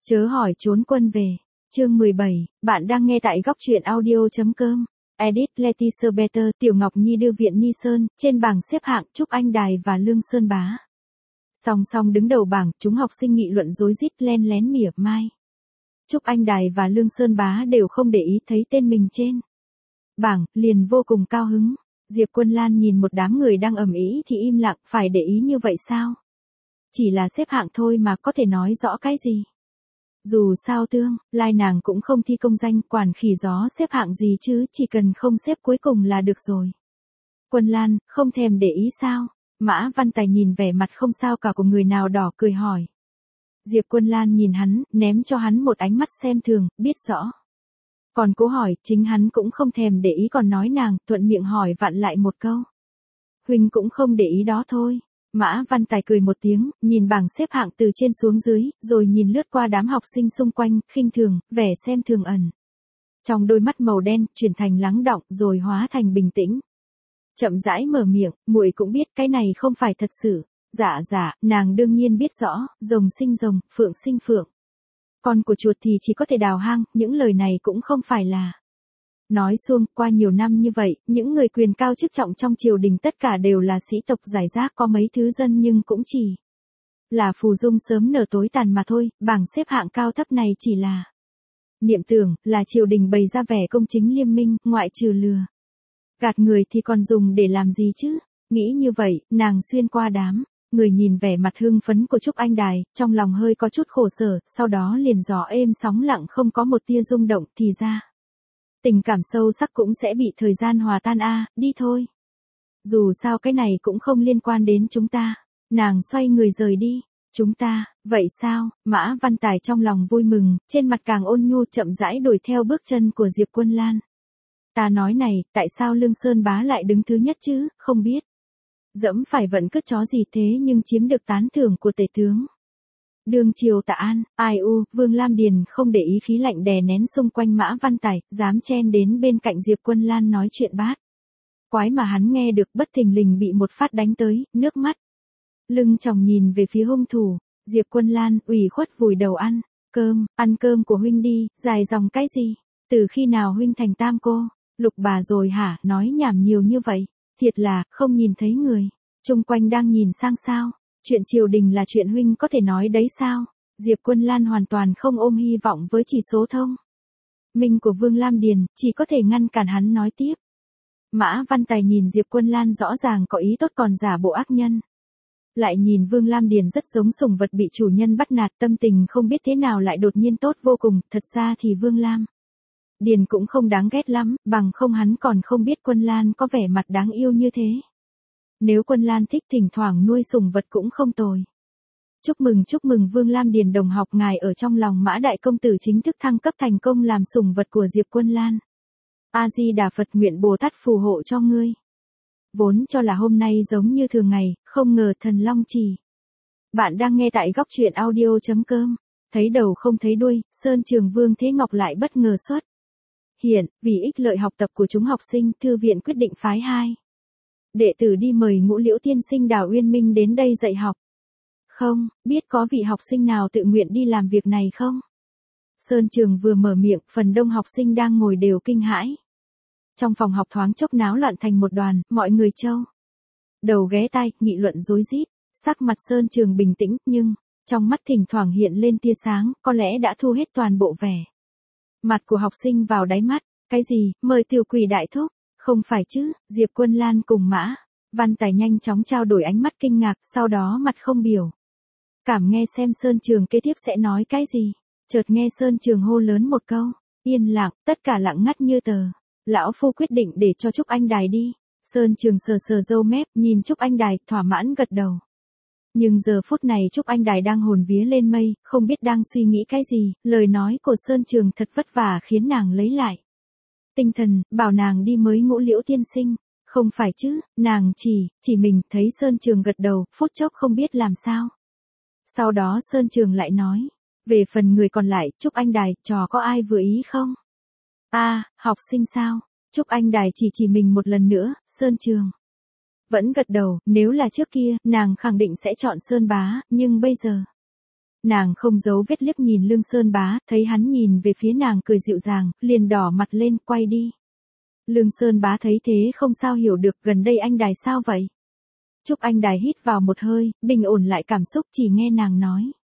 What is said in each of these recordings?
Chớ hỏi trốn quân về. Chương 17, bạn đang nghe tại góc truyện audio.com. Edit Leticia Better, Tiểu Ngọc Nhi đưa Viện Ni Sơn, trên bảng xếp hạng Trúc Anh Đài và Lương Sơn Bá. Song song đứng đầu bảng, chúng học sinh nghị luận rối rít len lén mỉa mai. Trúc Anh Đài và Lương Sơn Bá đều không để ý thấy tên mình trên bảng, liền vô cùng cao hứng. Diệp Quân Lan nhìn một đám người đang ầm ĩ thì im lặng, phải để ý như vậy sao? Chỉ là xếp hạng thôi mà có thể nói rõ cái gì? Dù sao tương lai nàng cũng không thi công danh, quản khỉ gió xếp hạng gì chứ, chỉ cần không xếp cuối cùng là được rồi. Quân Lan, không thèm để ý sao? Mã Văn Tài nhìn vẻ mặt không sao cả của người nào đỏ cười hỏi. Diệp Quân Lan nhìn hắn, ném cho hắn một ánh mắt xem thường, biết rõ. Còn cố hỏi, chính hắn cũng không thèm để ý, còn nói nàng, thuận miệng hỏi vặn lại một câu. Huynh cũng không để ý đó thôi. Mã Văn Tài cười một tiếng, nhìn bảng xếp hạng từ trên xuống dưới, rồi nhìn lướt qua đám học sinh xung quanh, khinh thường, vẻ xem thường ẩn. Trong đôi mắt màu đen, chuyển thành lắng đọng, rồi hóa thành bình tĩnh. Chậm rãi mở miệng, muội cũng biết cái này không phải thật sự. Dạ, nàng đương nhiên biết rõ, rồng sinh rồng, phượng sinh phượng. Con của chuột thì chỉ có thể đào hang, những lời này cũng không phải là. Nói xuông, qua nhiều năm như vậy, những người quyền cao chức trọng trong triều đình tất cả đều là sĩ tộc giải rác, có mấy thứ dân nhưng cũng chỉ là phù dung sớm nở tối tàn mà thôi, bảng xếp hạng cao thấp này chỉ là niệm tưởng, là triều đình bày ra vẻ công chính liêm minh, ngoại trừ lừa gạt người thì còn dùng để làm gì chứ? Nghĩ như vậy, nàng xuyên qua đám người nhìn vẻ mặt hưng phấn của Trúc Anh Đài, trong lòng hơi có chút khổ sở, sau đó liền gió êm sóng lặng, không có một tia rung động, thì ra tình cảm sâu sắc cũng sẽ bị thời gian hòa tan đi thôi. Dù sao cái này cũng không liên quan đến chúng ta. Nàng xoay người rời đi. Chúng ta, vậy sao? Mã Văn Tài trong lòng vui mừng, trên mặt càng ôn nhu, chậm rãi đuổi theo bước chân của Diệp Quân Lan. Ta nói này, tại sao Lương Sơn Bá lại đứng thứ nhất chứ, không biết. Dẫm phải vận cất chó gì thế nhưng chiếm được tán thưởng của tể tướng. Đương triều tạ an, Vương Lam Điền không để ý khí lạnh đè nén xung quanh Mã Văn Tài, dám chen đến bên cạnh Diệp Quân Lan nói chuyện bát quái mà hắn nghe được, bất thình lình bị một phát đánh tới, nước mắt lưng tròng nhìn về phía hung thủ. Diệp Quân Lan ủy khuất vùi đầu ăn cơm của huynh đi, dài dòng cái gì? Từ khi nào huynh thành tam cô, lục bà rồi hả? Nói nhảm nhiều như vậy, thiệt là không nhìn thấy người chung quanh đang nhìn sang sao? Chuyện triều đình là chuyện huynh có thể nói đấy sao? Diệp Quân Lan hoàn toàn không ôm hy vọng với chỉ số thông minh của Vương Lam Điền, chỉ có thể ngăn cản hắn nói tiếp. Mã Văn Tài nhìn Diệp Quân Lan rõ ràng có ý tốt còn giả bộ ác nhân. Lại nhìn Vương Lam Điền rất giống sủng vật bị chủ nhân bắt nạt, tâm tình không biết thế nào lại đột nhiên tốt vô cùng, thật ra thì Vương Lam Điền cũng không đáng ghét lắm, bằng không hắn còn không biết Quân Lan có vẻ mặt đáng yêu như thế. Nếu Quân Lan thích thỉnh thoảng nuôi sủng vật cũng không tồi. Chúc mừng Vương Lam Điền đồng học, ngài ở trong lòng Mã đại công tử chính thức thăng cấp thành công làm sủng vật của Diệp Quân Lan. A Di Đà Phật, nguyện Bồ Tát phù hộ cho ngươi. Vốn cho là hôm nay giống như thường ngày, không ngờ thần long chỉ. Bạn đang nghe tại góc truyện audio.com. Thấy đầu không thấy đuôi, Sơn Trường Vương Thế Ngọc lại bất ngờ xuất hiện, vì ích lợi học tập của chúng học sinh, thư viện quyết định phái 2 đệ tử đi mời Ngũ Liễu tiên sinh Đào Uyên Minh đến đây dạy học. Không, biết có vị học sinh nào tự nguyện đi làm việc này không? Sơn Trường vừa mở miệng, phần đông học sinh đang ngồi đều kinh hãi. Trong phòng học thoáng chốc náo loạn thành một đoàn, mọi người châu đầu ghé tai, nghị luận rối rít. Sắc mặt Sơn Trường bình tĩnh, nhưng trong mắt thỉnh thoảng hiện lên tia sáng, có lẽ đã thu hết toàn bộ vẻ mặt của học sinh vào đáy mắt. Cái gì, mời tiểu quỷ đại thúc? Không phải chứ? Diệp Quân Lan cùng Mã Văn Tài nhanh chóng trao đổi ánh mắt kinh ngạc, sau đó mặt không biểu cảm nghe xem Sơn Trường kế tiếp sẽ nói cái gì. Chợt nghe Sơn Trường hô lớn một câu, yên lặng, tất cả lặng ngắt như tờ. Lão phu quyết định để cho Trúc Anh Đài đi. Sơn Trường sờ râu mép, nhìn Trúc Anh Đài, thỏa mãn gật đầu. Nhưng giờ phút này Trúc Anh Đài đang hồn vía lên mây, không biết đang suy nghĩ cái gì, lời nói của Sơn Trường thật vất vả khiến nàng lấy lại tinh thần, bảo nàng đi mới Ngũ Liễu tiên sinh. Không phải chứ, nàng chỉ mình, thấy Sơn Trường gật đầu, phút chốc không biết làm sao. Sau đó Sơn Trường lại nói, về phần người còn lại, Trúc Anh Đài, trò có ai vừa ý không? Học sinh sao? Trúc Anh Đài chỉ mình một lần nữa. Sơn Trường vẫn gật đầu, nếu là trước kia, nàng khẳng định sẽ chọn Sơn Bá, nhưng bây giờ Nàng không giấu vết liếc nhìn Lương Sơn Bá, thấy hắn nhìn về phía nàng cười dịu dàng, liền đỏ mặt lên, quay đi. Lương Sơn Bá thấy thế không sao hiểu được, gần đây anh Đài sao vậy? Trúc Anh Đài hít vào một hơi, bình ổn lại cảm xúc, chỉ nghe nàng nói.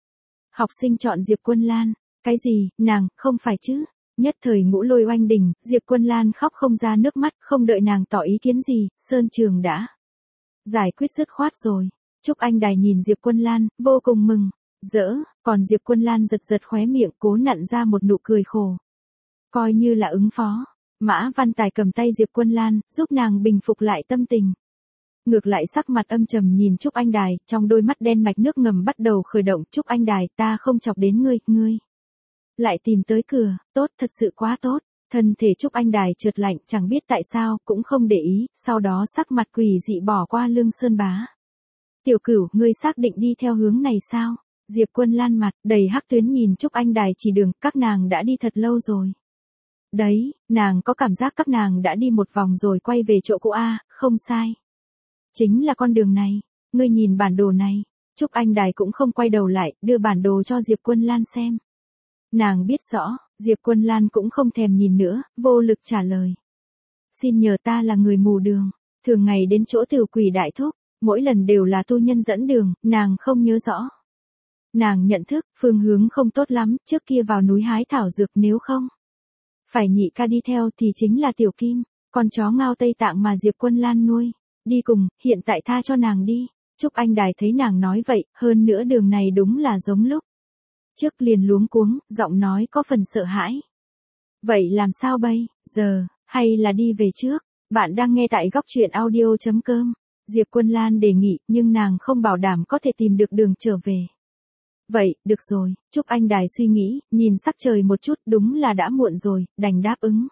Học sinh chọn Diệp Quân Lan. Cái gì, nàng, không phải chứ? Nhất thời ngũ lôi oanh đỉnh, Diệp Quân Lan khóc không ra nước mắt, không đợi nàng tỏ ý kiến gì, Sơn Trường đã giải quyết dứt khoát rồi. Trúc Anh Đài nhìn Diệp Quân Lan, vô cùng mừng, rỡ, còn Diệp Quân Lan giật giật khóe miệng, cố nặn ra một nụ cười khổ. Coi như là ứng phó. Mã Văn Tài cầm tay Diệp Quân Lan, giúp nàng bình phục lại tâm tình. Ngược lại sắc mặt âm trầm nhìn Trúc Anh Đài, trong đôi mắt đen mạch nước ngầm bắt đầu khởi động. Trúc Anh Đài, ta không chọc đến ngươi lại tìm tới cửa, tốt, thật sự quá tốt. Thân thể Trúc Anh Đài trượt lạnh, chẳng biết tại sao, cũng không để ý, sau đó sắc mặt quỷ dị bỏ qua Lương Sơn Bá. Tiểu Cửu, ngươi xác định đi theo hướng này sao? Diệp Quân Lan mặt đầy hắc tuyến nhìn Trúc Anh Đài chỉ đường, các nàng đã đi thật lâu rồi. Đấy, nàng có cảm giác các nàng đã đi một vòng rồi quay về chỗ cũ a, không sai. Chính là con đường này, ngươi nhìn bản đồ này. Trúc Anh Đài cũng không quay đầu lại, đưa bản đồ cho Diệp Quân Lan xem. Nàng biết rõ, Diệp Quân Lan cũng không thèm nhìn nữa, vô lực trả lời. Xin nhờ, ta là người mù đường, thường ngày đến chỗ Tiểu Quỷ đại thúc, mỗi lần đều là tu nhân dẫn đường, nàng không nhớ rõ. Nàng nhận thức, phương hướng không tốt lắm, trước kia vào núi hái thảo dược, nếu không phải nhị ca đi theo thì chính là Tiểu Kim, con chó ngao Tây Tạng mà Diệp Quân Lan nuôi, đi cùng, hiện tại tha cho nàng đi. Trúc Anh Đài thấy nàng nói vậy, hơn nữa đường này đúng là giống lúc trước, liền luống cuống, giọng nói có phần sợ hãi. Vậy làm sao bây giờ, hay là đi về trước? Bạn đang nghe tại góc truyện audio.com. Diệp Quân Lan đề nghị, nhưng nàng không bảo đảm có thể tìm được đường trở về. Vậy, được rồi, Trúc Anh Đài suy nghĩ, nhìn sắc trời một chút, đúng là đã muộn rồi, đành đáp ứng.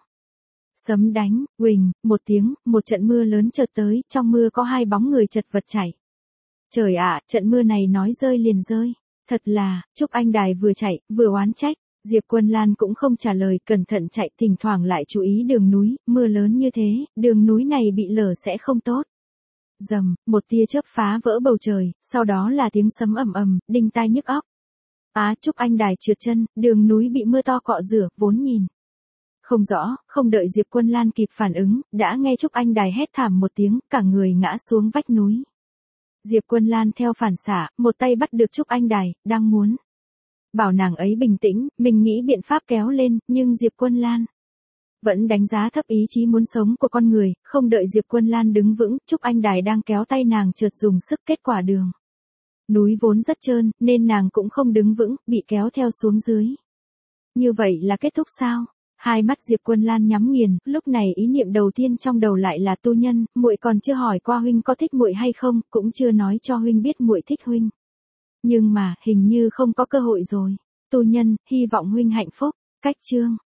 Sấm đánh, huỳnh, một tiếng, một trận mưa lớn chợt tới, trong mưa có hai bóng người chật vật chảy. Trời ạ, trận mưa này nói rơi liền rơi. Thật là, Trúc Anh Đài vừa chạy, vừa oán trách. Diệp Quân Lan cũng không trả lời, cẩn thận chạy, thỉnh thoảng lại chú ý đường núi, mưa lớn như thế, đường núi này bị lở sẽ không tốt. Rầm, một tia chớp phá vỡ bầu trời, sau đó là tiếng sấm ầm ầm, đinh tai nhức óc. Trúc Anh Đài trượt chân, đường núi bị mưa to cọ rửa, vốn nhìn không rõ, không đợi Diệp Quân Lan kịp phản ứng, đã nghe Trúc Anh Đài hét thảm một tiếng, cả người ngã xuống vách núi. Diệp Quân Lan theo phản xạ, một tay bắt được Trúc Anh Đài, đang muốn bảo nàng ấy bình tĩnh, mình nghĩ biện pháp kéo lên, nhưng Diệp Quân Lan vẫn đánh giá thấp ý chí muốn sống của con người, không đợi Diệp Quân Lan đứng vững, Trúc Anh Đài đang kéo tay nàng chợt dùng sức, kết quả đường núi vốn rất trơn, nên nàng cũng không đứng vững, bị kéo theo xuống dưới. Như vậy là kết thúc sao? Hai mắt Diệp Quân Lan nhắm nghiền, lúc này ý niệm đầu tiên trong đầu lại là tu nhân, muội còn chưa hỏi qua huynh có thích muội hay không, cũng chưa nói cho huynh biết muội thích huynh. Nhưng mà, hình như không có cơ hội rồi. Tu nhân, hy vọng huynh hạnh phúc. Cách chương